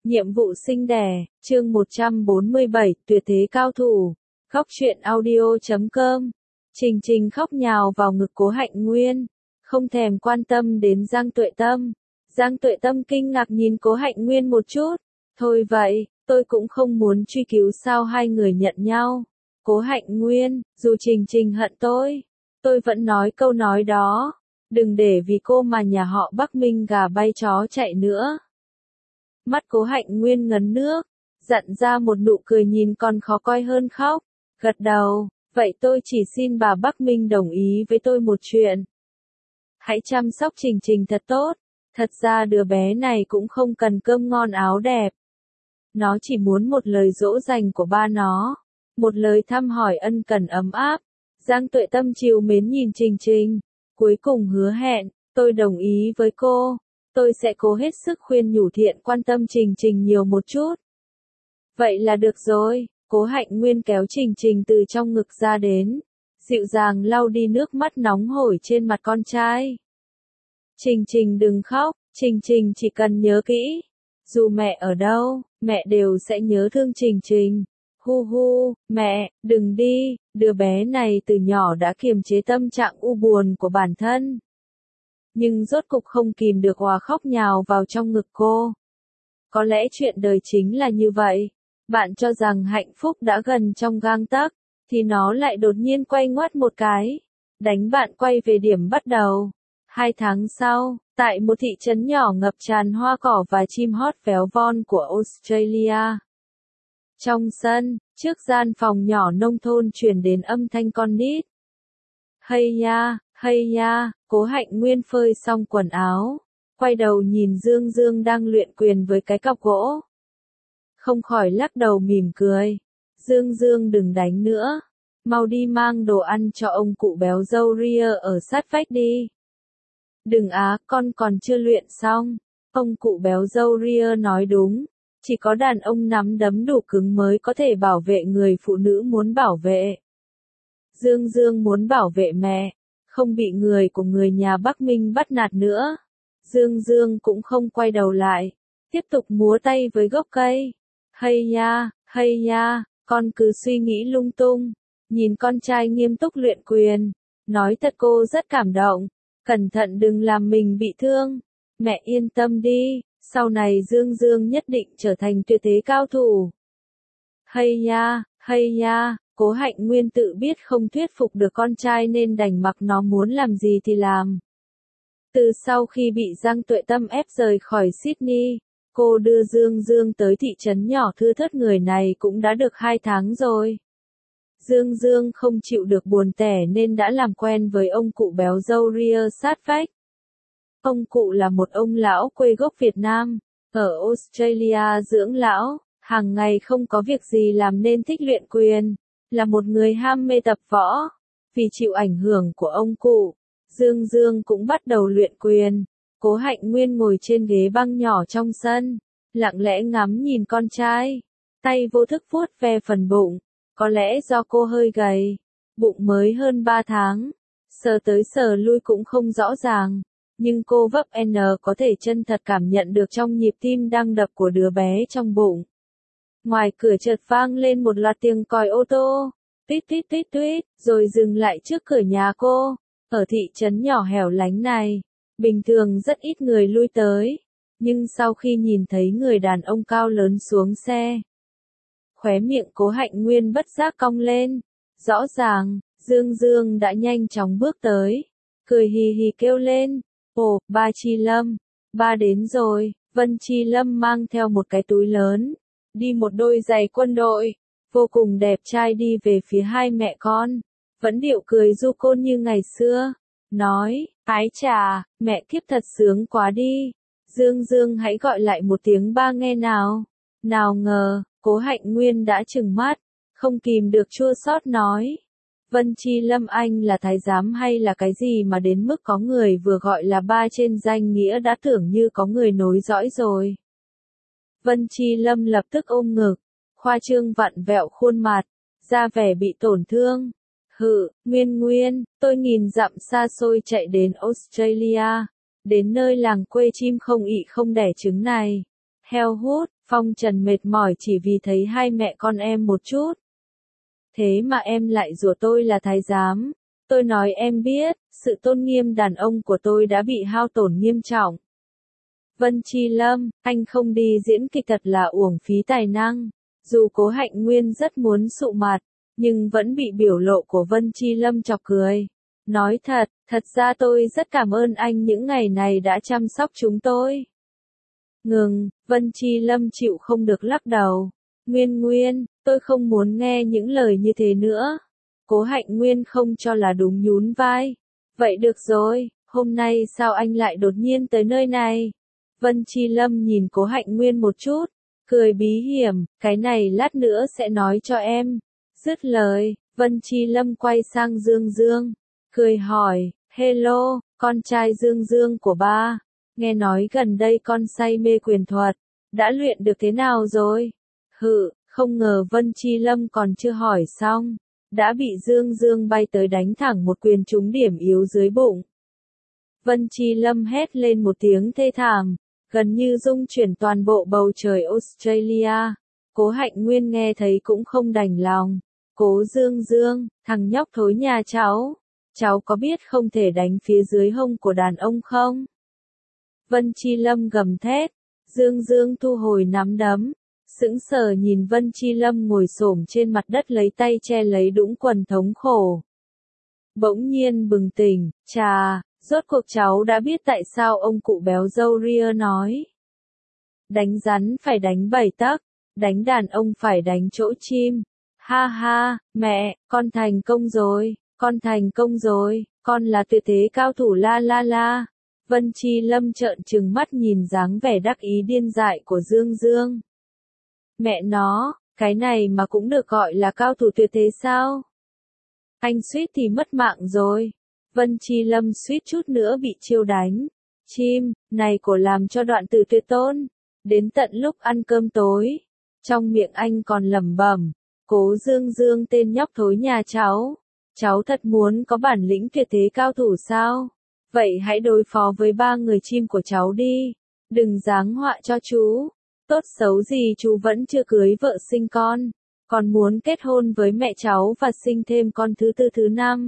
Nhiệm vụ sinh đẻ, chương 147, tuyệt thế cao thủ. Khóc chuyện audio.com. Trình Trình khóc nhào vào ngực Cố Hạnh Nguyên, không thèm quan tâm đến Giang Tuệ Tâm. Giang Tuệ Tâm kinh ngạc nhìn Cố Hạnh Nguyên một chút. Thôi vậy, tôi cũng không muốn truy cứu sao hai người nhận nhau. Cố Hạnh Nguyên, dù Trình Trình hận tôi vẫn nói câu nói đó. Đừng để vì cô mà nhà họ Bắc Minh gà bay chó chạy nữa. Mắt Cố Hạnh Nguyên ngấn nước, dặn ra một nụ cười nhìn còn khó coi hơn khóc, gật đầu, vậy tôi chỉ xin bà Bắc Minh đồng ý với tôi một chuyện. Hãy chăm sóc Trình Trình thật tốt, thật ra đứa bé này cũng không cần cơm ngon áo đẹp. Nó chỉ muốn một lời dỗ dành của ba nó, một lời thăm hỏi ân cần ấm áp. Giang Tuệ Tâm trìu mến nhìn Trình Trình, cuối cùng hứa hẹn, tôi đồng ý với cô. Tôi sẽ cố hết sức khuyên nhủ Thiện quan tâm Trình Trình nhiều một chút. Vậy là được rồi, Cố Hạnh Nguyên kéo Trình Trình từ trong ngực ra đến, dịu dàng lau đi nước mắt nóng hổi trên mặt con trai. Trình Trình đừng khóc, Trình Trình chỉ cần nhớ kỹ, dù mẹ ở đâu, mẹ đều sẽ nhớ thương Trình Trình. Hu hu, mẹ, đừng đi, đứa bé này từ nhỏ đã kiềm chế tâm trạng u buồn của bản thân. Nhưng rốt cục không kìm được òa khóc nhào vào trong ngực cô. Có lẽ chuyện đời chính là như vậy. Bạn cho rằng hạnh phúc đã gần trong gang tấc, thì nó lại đột nhiên quay ngoắt một cái, đánh bạn quay về điểm bắt đầu. 2 tháng sau, tại một thị trấn nhỏ ngập tràn hoa cỏ và chim hót véo von của Australia. Trong sân, trước gian phòng nhỏ nông thôn truyền đến âm thanh con nít. Hay ya, Cố Hạnh Nguyên phơi xong quần áo, quay đầu nhìn Dương Dương đang luyện quyền với cái cọc gỗ. Không khỏi lắc đầu mỉm cười. Dương Dương đừng đánh nữa, mau đi mang đồ ăn cho ông cụ béo râu ria ở sát vách đi. Đừng á, con còn chưa luyện xong. Ông cụ béo râu ria nói đúng, chỉ có đàn ông nắm đấm đủ cứng mới có thể bảo vệ người phụ nữ muốn bảo vệ. Dương Dương muốn bảo vệ mẹ, không bị người của người nhà Bắc Minh bắt nạt nữa. Dương Dương cũng không quay đầu lại, tiếp tục múa tay với gốc cây. Hay ya, con cứ suy nghĩ lung tung, nhìn con trai nghiêm túc luyện quyền, nói thật cô rất cảm động, cẩn thận đừng làm mình bị thương. Mẹ yên tâm đi, sau này Dương Dương nhất định trở thành tuyệt thế cao thủ. Hay ya, Cố Hạnh Nguyên tự biết không thuyết phục được con trai nên đành mặc nó muốn làm gì thì làm. Từ sau khi bị Giang Tuệ Tâm ép rời khỏi Sydney, cô đưa Dương Dương tới thị trấn nhỏ thưa thớt người này cũng đã được 2 tháng rồi. Dương Dương không chịu được buồn tẻ nên đã làm quen với ông cụ béo râu ria sát vách. Ông cụ là một ông lão quê gốc Việt Nam, ở Australia dưỡng lão, hàng ngày không có việc gì làm nên thích luyện quyền, là một người ham mê tập võ. Vì chịu ảnh hưởng của ông cụ, Dương Dương cũng bắt đầu luyện quyền. Cố Hạnh Nguyên ngồi trên ghế băng nhỏ trong sân, lặng lẽ ngắm nhìn con trai, tay vô thức vuốt ve phần bụng, có lẽ do cô hơi gầy, bụng mới hơn 3 tháng, sờ tới sờ lui cũng không rõ ràng, nhưng cô vấp N có thể chân thật cảm nhận được trong nhịp tim đang đập của đứa bé trong bụng. Ngoài cửa chợt vang lên một loạt tiếng còi ô tô, tít tít tít tít, rồi dừng lại trước cửa nhà cô. Ở thị trấn nhỏ hẻo lánh này, bình thường rất ít người lui tới, nhưng sau khi nhìn thấy người đàn ông cao lớn xuống xe, khóe miệng Cố Hạnh Nguyên bất giác cong lên. Rõ ràng, Dương Dương đã nhanh chóng bước tới, cười hì hì kêu lên, ồ, ba Chi Lâm, ba đến rồi. Vân Chi Lâm mang theo một cái túi lớn, đi một đôi giày quân đội, vô cùng đẹp trai đi về phía hai mẹ con, vẫn điệu cười du côn như ngày xưa, nói, ái chà, mẹ kiếp thật sướng quá đi, Dương Dương hãy gọi lại một tiếng ba nghe nào. Nào ngờ, Cố Hạnh Nguyên đã trừng mắt, không kìm được chua xót nói, Vân Chi Lâm anh là thái giám hay là cái gì mà đến mức có người vừa gọi là ba trên danh nghĩa đã tưởng như có người nối dõi rồi. Vân Chi Lâm lập tức ôm ngực, khoa trương vặn vẹo khuôn mặt, ra vẻ bị tổn thương. Nguyên, tôi nghìn dặm xa xôi chạy đến Australia, đến nơi làng quê chim không ị không đẻ trứng này. Heo hút, Phong Trần mệt mỏi chỉ vì thấy hai mẹ con em một chút. Thế mà em lại rủa tôi là thái giám. Tôi nói em biết, sự tôn nghiêm đàn ông của tôi đã bị hao tổn nghiêm trọng. Vân Chi Lâm, anh không đi diễn kịch thật là uổng phí tài năng. Dù Cố Hạnh Nguyên rất muốn sụ mặt, nhưng vẫn bị biểu lộ của Vân Chi Lâm chọc cười. Nói thật ra tôi rất cảm ơn anh những ngày này đã chăm sóc chúng tôi. Ngừng, Vân Chi Lâm chịu không được lắc đầu. Nguyên, tôi không muốn nghe những lời như thế nữa. Cố Hạnh Nguyên không cho là đúng nhún vai. Vậy được rồi, hôm nay sao anh lại đột nhiên tới nơi này? Vân Chi Lâm nhìn Cố Hạnh Nguyên một chút, cười bí hiểm, cái này lát nữa sẽ nói cho em. Dứt lời, Vân Chi Lâm quay sang Dương Dương, cười hỏi, hello, con trai Dương Dương của ba. Nghe nói gần đây con say mê quyền thuật, đã luyện được thế nào rồi? Không ngờ Vân Chi Lâm còn chưa hỏi xong, đã bị Dương Dương bay tới đánh thẳng một quyền trúng điểm yếu dưới bụng. Vân Chi Lâm hét lên một tiếng thê thảm, gần như rung chuyển toàn bộ bầu trời Australia. Cố Hạnh Nguyên nghe thấy cũng không đành lòng. Cố Dương Dương, thằng nhóc thối nhà cháu có biết không thể đánh phía dưới hông của đàn ông không? Vân Chi Lâm gầm thét, Dương Dương thu hồi nắm đấm, sững sờ nhìn Vân Chi Lâm ngồi xổm trên mặt đất lấy tay che lấy đũng quần thống khổ. Bỗng nhiên bừng tỉnh, rốt cuộc cháu đã biết tại sao ông cụ béo râu ria nói. Đánh rắn phải đánh 7 tấc, đánh đàn ông phải đánh chỗ chim. Ha ha, mẹ, con thành công rồi, con là tuyệt thế cao thủ la la la. Vân Chi Lâm trợn trừng mắt nhìn dáng vẻ đắc ý điên dại của Dương Dương. Mẹ nó, cái này mà cũng được gọi là cao thủ tuyệt thế sao? Anh suýt thì mất mạng rồi. Vân Chi Lâm suýt chút nữa bị chiêu đánh. Chim, này của làm cho đoạn từ tuyệt tôn. Đến tận lúc ăn cơm tối, trong miệng anh còn lẩm bẩm, Cố Dương Dương tên nhóc thối nhà cháu thật muốn có bản lĩnh tuyệt thế cao thủ sao? Vậy hãy đối phó với 3 người chim của cháu đi, đừng giáng họa cho chú. Tốt xấu gì chú vẫn chưa cưới vợ sinh con, còn muốn kết hôn với mẹ cháu và sinh thêm con thứ tư thứ năm.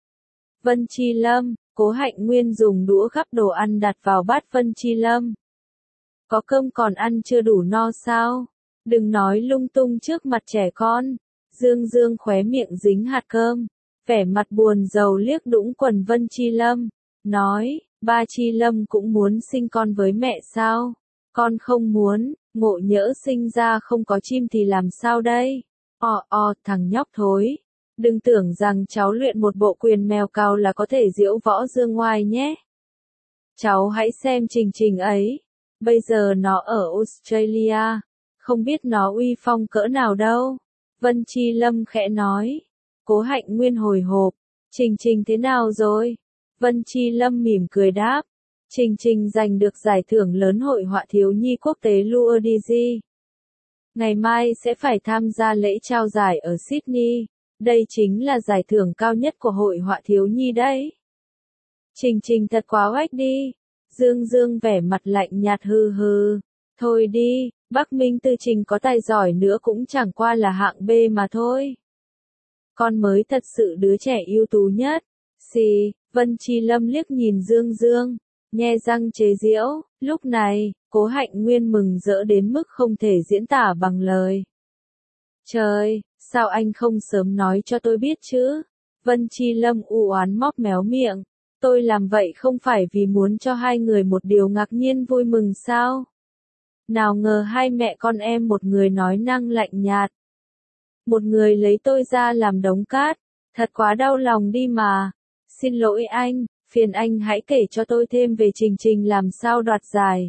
Vân Chi Lâm, Cố Hạnh Nguyên dùng đũa gắp đồ ăn đặt vào bát Vân Chi Lâm. Có cơm còn ăn chưa đủ no sao? Đừng nói lung tung trước mặt trẻ con. Dương Dương khóe miệng dính hạt cơm, vẻ mặt buồn rầu liếc đũng quần Vân Chi Lâm, nói, ba Chi Lâm cũng muốn sinh con với mẹ sao? Con không muốn, ngộ nhỡ sinh ra không có chim thì làm sao đây? Thằng nhóc thối. Đừng tưởng rằng cháu luyện một bộ quyền mèo cào là có thể diễu võ dương ngoai nhé. Cháu hãy xem Trình Trình ấy. Bây giờ nó ở Australia. Không biết nó uy phong cỡ nào đâu. Vân Chi Lâm khẽ nói. Cố Hạnh Nguyên hồi hộp. Trình Trình thế nào rồi? Vân Chi Lâm mỉm cười đáp. Trình Trình giành được giải thưởng lớn Hội họa thiếu nhi quốc tế Luodigi. Ngày mai sẽ phải tham gia lễ trao giải ở Sydney. Đây chính là giải thưởng cao nhất của Hội họa thiếu nhi đấy. Trình Trình thật quá oách đi. Dương Dương vẻ mặt lạnh nhạt hừ hừ. Thôi đi, Bắc Minh Tư Trình có tài giỏi nữa cũng chẳng qua là hạng B mà thôi. Con mới thật sự đứa trẻ ưu tú nhất. Vân Chi Lâm liếc nhìn Dương Dương, nhe răng chế giễu. Lúc này, Cố Hạnh Nguyên mừng rỡ đến mức không thể diễn tả bằng lời. Trời, sao anh không sớm nói cho tôi biết chứ? Vân Chi Lâm u oán móc méo miệng. Tôi làm vậy không phải vì muốn cho hai người một điều ngạc nhiên vui mừng sao? Nào ngờ hai mẹ con em một người nói năng lạnh nhạt, một người lấy tôi ra làm đống cát. Thật quá đau lòng đi mà. Xin lỗi anh, phiền anh hãy kể cho tôi thêm về Trình Trình làm sao đoạt giải.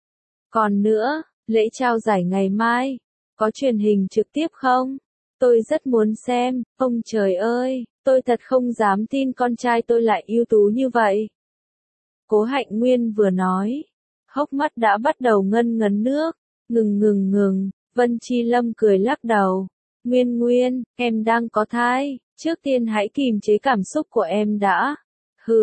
Còn nữa, lễ trao giải ngày mai, có truyền hình trực tiếp không? Tôi rất muốn xem, ông trời ơi, tôi thật không dám tin con trai tôi lại ưu tú như vậy. Cố Hạnh Nguyên vừa nói, hốc mắt đã bắt đầu ngân ngấn nước. Ngừng, Vân Chi Lâm cười lắc đầu. Nguyên, em đang có thai, trước tiên hãy kìm chế cảm xúc của em đã.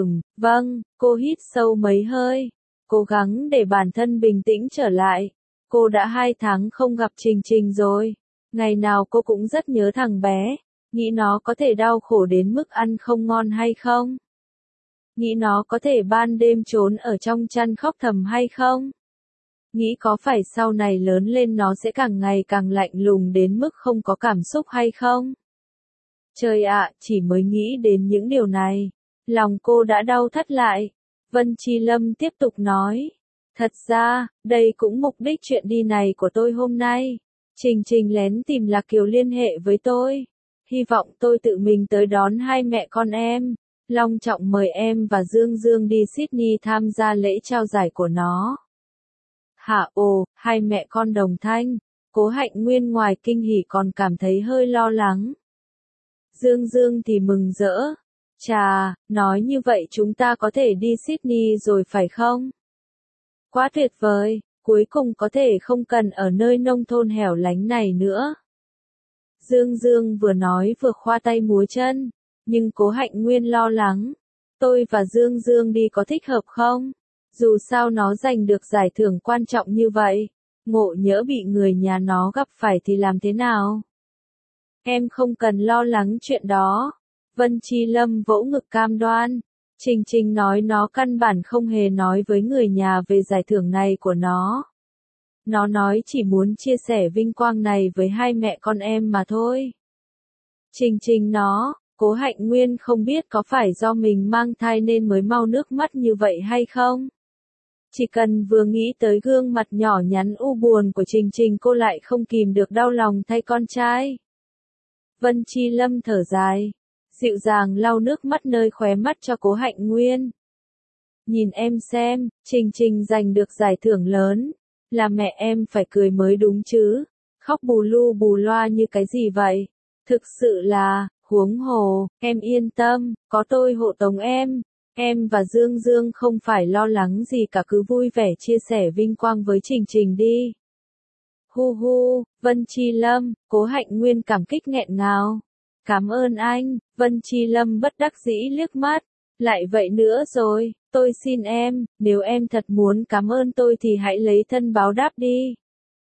Vâng, cô hít sâu mấy hơi, cố gắng để bản thân bình tĩnh trở lại. cô đã 2 tháng không gặp Trình Trình rồi. Ngày nào cô cũng rất nhớ thằng bé, nghĩ nó có thể đau khổ đến mức ăn không ngon hay không? Nghĩ nó có thể ban đêm trốn ở trong chăn khóc thầm hay không? Nghĩ có phải sau này lớn lên nó sẽ càng ngày càng lạnh lùng đến mức không có cảm xúc hay không? Trời ạ, chỉ mới nghĩ đến những điều này, lòng cô đã đau thắt lại. Vân Chi Lâm tiếp tục nói. Thật ra, đây cũng mục đích chuyện đi này của tôi hôm nay. Trình Trình lén tìm Lạc Kiều liên hệ với tôi. Hy vọng tôi tự mình tới đón hai mẹ con em. Long trọng mời em và Dương Dương đi Sydney tham gia lễ trao giải của nó. Hả ồ, hai mẹ con đồng thanh. Cố Hạnh Nguyên ngoài kinh hỉ còn cảm thấy hơi lo lắng. Dương Dương thì mừng rỡ. Chà, nói như vậy chúng ta có thể đi Sydney rồi phải không? Quá tuyệt vời, cuối cùng có thể không cần ở nơi nông thôn hẻo lánh này nữa. Dương Dương vừa nói vừa khoa tay múa chân, nhưng Cố Hạnh Nguyên lo lắng. Tôi và Dương Dương đi có thích hợp không? Dù sao nó giành được giải thưởng quan trọng như vậy, ngộ nhỡ bị người nhà nó gặp phải thì làm thế nào? Em không cần lo lắng chuyện đó. Vân Chi Lâm vỗ ngực cam đoan. Trình Trình nói nó căn bản không hề nói với người nhà về giải thưởng này của nó. Nó nói chỉ muốn chia sẻ vinh quang này với hai mẹ con em mà thôi. Trình Trình nó, Cố Hạnh Nguyên không biết có phải do mình mang thai nên mới mau nước mắt như vậy hay không? Chỉ cần vừa nghĩ tới gương mặt nhỏ nhắn u buồn của Trình Trình cô lại không kìm được đau lòng thay con trai. Vân Chi Lâm thở dài, dịu dàng lau nước mắt nơi khóe mắt cho Cố Hạnh Nguyên. Nhìn em xem, Trình Trình giành được giải thưởng lớn, là mẹ em phải cười mới đúng chứ, khóc bù lu bù loa như cái gì vậy? Thực sự là, huống hồ, em yên tâm, có tôi hộ tống em và Dương Dương không phải lo lắng gì cả, cứ vui vẻ chia sẻ vinh quang với Trình Trình đi. Hu hu, Vân Chi Lâm, Cố Hạnh Nguyên cảm kích nghẹn ngào. Cảm ơn anh, Vân Chi Lâm bất đắc dĩ liếc mắt. Lại vậy nữa rồi, tôi xin em, nếu em thật muốn cảm ơn tôi thì hãy lấy thân báo đáp đi.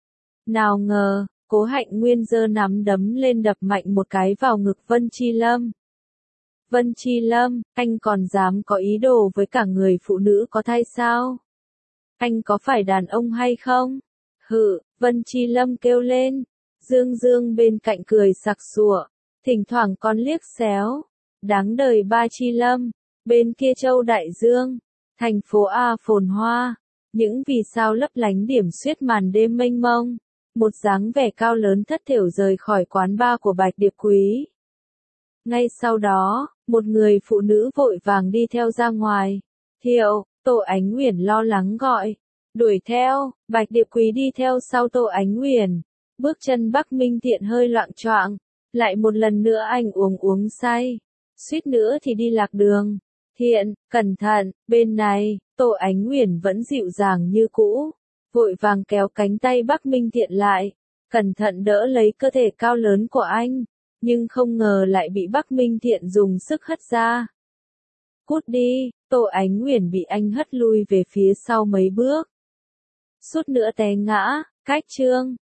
Nào ngờ, Cố Hạnh Nguyên giơ nắm đấm lên đập mạnh một cái vào ngực Vân Chi Lâm. Vân Chi Lâm, anh còn dám có ý đồ với cả người phụ nữ có thai sao? Anh có phải đàn ông hay không? Hự, Vân Chi Lâm kêu lên. Dương Dương bên cạnh cười sặc sụa, thỉnh thoảng còn liếc xéo. Đáng đời ba Chi Lâm. Bên kia châu Đại Dương, thành phố A phồn hoa, những vì sao lấp lánh điểm xuyết màn đêm mênh mông. Một dáng vẻ cao lớn thất thểu rời khỏi quán bar của Bạch Điệp Quý. Ngay sau đó, một người phụ nữ vội vàng đi theo ra ngoài. Thiệu, Tô Ánh Uyển lo lắng gọi. Đuổi theo, Bạch Điệp Quý đi theo sau Tô Ánh Uyển. Bước chân Bắc Minh Thiện hơi loạng choạng. Lại một lần nữa anh uống say. Suýt nữa thì đi lạc đường. Thiện, cẩn thận, bên này, Tô Ánh Uyển vẫn dịu dàng như cũ. Vội vàng kéo cánh tay Bắc Minh Thiện lại. Cẩn thận đỡ lấy cơ thể cao lớn của anh. Nhưng không ngờ lại bị Bắc Minh Thiện dùng sức hất ra. Cút đi, Tô Ánh Uyển bị anh hất lui về phía sau mấy bước. Suốt nữa té ngã, cách chương.